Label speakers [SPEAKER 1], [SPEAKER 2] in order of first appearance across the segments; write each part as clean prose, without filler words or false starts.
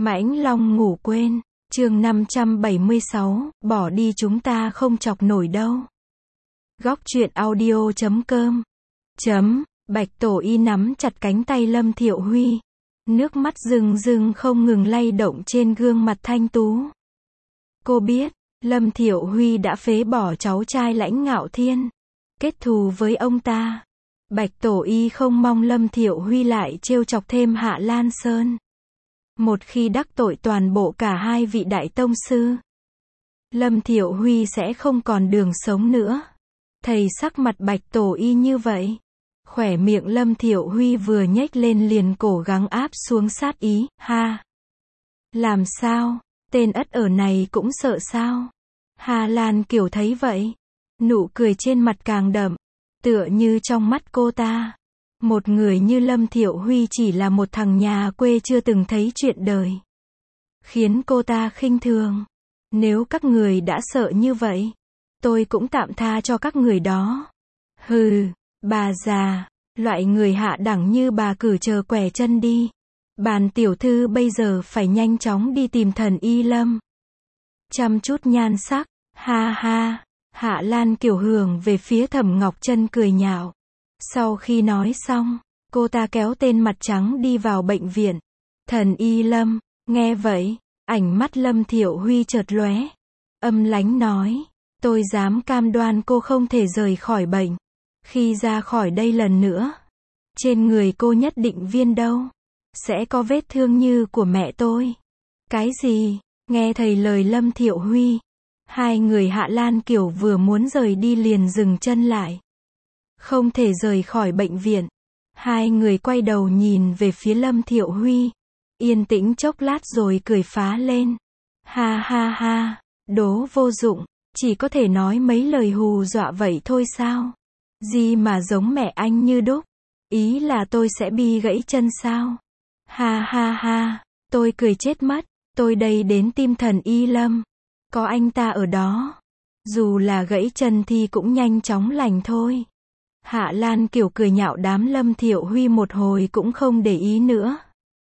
[SPEAKER 1] Mãnh Long ngủ quên, chương 576, bỏ đi chúng ta không chọc nổi đâu. Góc truyện audio.com Bạch Tổ Y nắm chặt cánh tay Lâm Thiệu Huy. Nước mắt rưng rưng không ngừng lay động trên gương mặt thanh tú. Cô biết, Lâm Thiệu Huy đã phế bỏ cháu trai Lãnh Ngạo Thiên, kết thù với ông ta. Bạch Tổ Y không mong Lâm Thiệu Huy lại trêu chọc thêm Hạ Lan Sơn. Một khi đắc tội toàn bộ cả hai vị đại tông sư, Lâm Thiệu Huy sẽ không còn đường sống nữa. Thầy sắc mặt Bạch Tổ Y như vậy, khỏe miệng Lâm Thiệu Huy vừa nhếch lên liền cố gắng áp xuống sát ý, ha. Làm sao, tên ất ở này cũng sợ sao? Hà Lan Kiều thấy vậy, nụ cười trên mặt càng đậm, tựa như trong mắt cô ta, một người như Lâm Thiệu Huy chỉ là một thằng nhà quê chưa từng thấy chuyện đời, khiến cô ta khinh thường. Nếu các người đã sợ như vậy, tôi cũng tạm tha cho các người đó. Hừ, bà già, loại người hạ đẳng như bà cứ chờ quẻ chân đi. Bàn tiểu thư bây giờ phải nhanh chóng đi tìm thần Y Lâm. Chăm chút nhan sắc, ha ha. Hạ Lan Kiều hưởng về phía Thẩm Ngọc Chân cười nhạo. Sau khi nói xong, cô ta kéo tên mặt trắng đi vào bệnh viện. Thần Y Lâm, nghe vậy, ánh mắt Lâm Thiệu Huy chợt lóe, âm lãnh nói, tôi dám cam đoan cô không thể rời khỏi bệnh. Khi ra khỏi đây lần nữa, trên người cô nhất định viên đâu sẽ có vết thương như của mẹ tôi. Cái gì? Nghe thầy lời Lâm Thiệu Huy, hai người Hạ Lan Kiều vừa muốn rời đi liền dừng chân lại. Không thể rời khỏi bệnh viện. Hai người quay đầu nhìn về phía Lâm Thiệu Huy, yên tĩnh chốc lát rồi cười phá lên. Ha ha ha, đố vô dụng, chỉ có thể nói mấy lời hù dọa vậy thôi sao? Gì mà giống mẹ anh như đúc, ý là tôi sẽ bị gãy chân sao? Ha ha ha, tôi cười chết mất, tôi đây đến tìm thần Y Lâm. Có anh ta ở đó, dù là gãy chân thì cũng nhanh chóng lành thôi. Hạ Lan Kiều cười nhạo đám Lâm Thiệu Huy một hồi cũng không để ý nữa.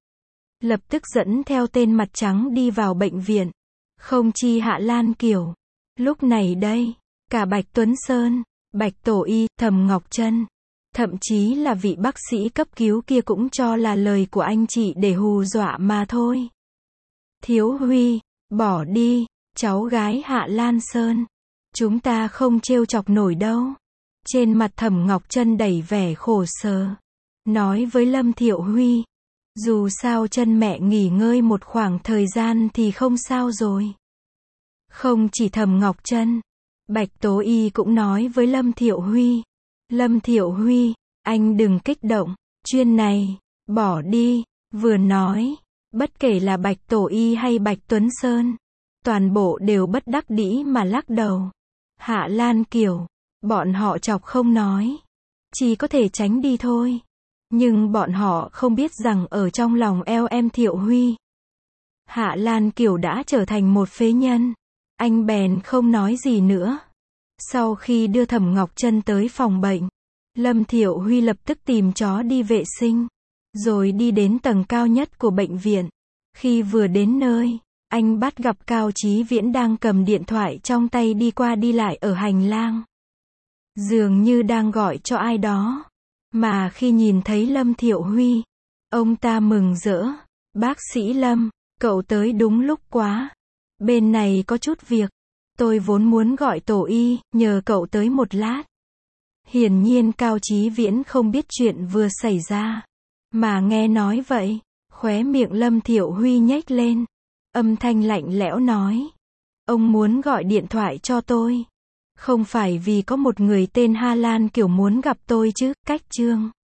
[SPEAKER 1] Lập tức dẫn theo tên mặt trắng đi vào bệnh viện. Không chi Hạ Lan Kiều, lúc này đây, cả Bạch Tuấn Sơn, Bạch Tổ Y, Thẩm Ngọc Chân, thậm chí là vị bác sĩ cấp cứu kia cũng cho là lời của anh chị để hù dọa mà thôi. Thiếu Huy, bỏ đi, cháu gái Hạ Lan Sơn, chúng ta không trêu chọc nổi đâu. Trên mặt Thẩm Ngọc Chân đầy vẻ khổ sở, nói với Lâm Thiệu Huy, dù sao chân mẹ nghỉ ngơi một khoảng thời gian thì không sao rồi. Không chỉ Thẩm Ngọc Chân, Bạch Tố Y cũng nói với Lâm Thiệu Huy, Lâm Thiệu Huy, anh đừng kích động, chuyện này, bỏ đi. Vừa nói, bất kể là Bạch Tổ Y hay Bạch Tuấn Sơn, toàn bộ đều bất đắc dĩ mà lắc đầu. Hạ Lan Kiều, bọn họ chọc không nói, chỉ có thể tránh đi thôi. Nhưng bọn họ không biết rằng ở trong lòng eo em Thiệu Huy, Hạ Lan Kiều đã trở thành một phế nhân. Anh bèn không nói gì nữa. Sau khi đưa Thẩm Ngọc Chân tới phòng bệnh, Lâm Thiệu Huy lập tức tìm chó đi vệ sinh, rồi đi đến tầng cao nhất của bệnh viện. Khi vừa đến nơi, anh bắt gặp Cao Chí Viễn đang cầm điện thoại trong tay đi qua đi lại ở hành lang, dường như đang gọi cho ai đó. Mà khi nhìn thấy Lâm Thiệu Huy, ông ta mừng rỡ. Bác sĩ Lâm, cậu tới đúng lúc quá. Bên này có chút việc. Tôi vốn muốn gọi Tổ Y, nhờ cậu tới một lát. Hiển nhiên Cao Chí Viễn không biết chuyện vừa xảy ra. Mà nghe nói vậy, khóe miệng Lâm Thiệu Huy nhếch lên. Âm thanh lạnh lẽo nói. Ông muốn gọi điện thoại cho tôi. Không phải vì có một người tên Hà Lan Kiều muốn gặp tôi chứ, cách chương.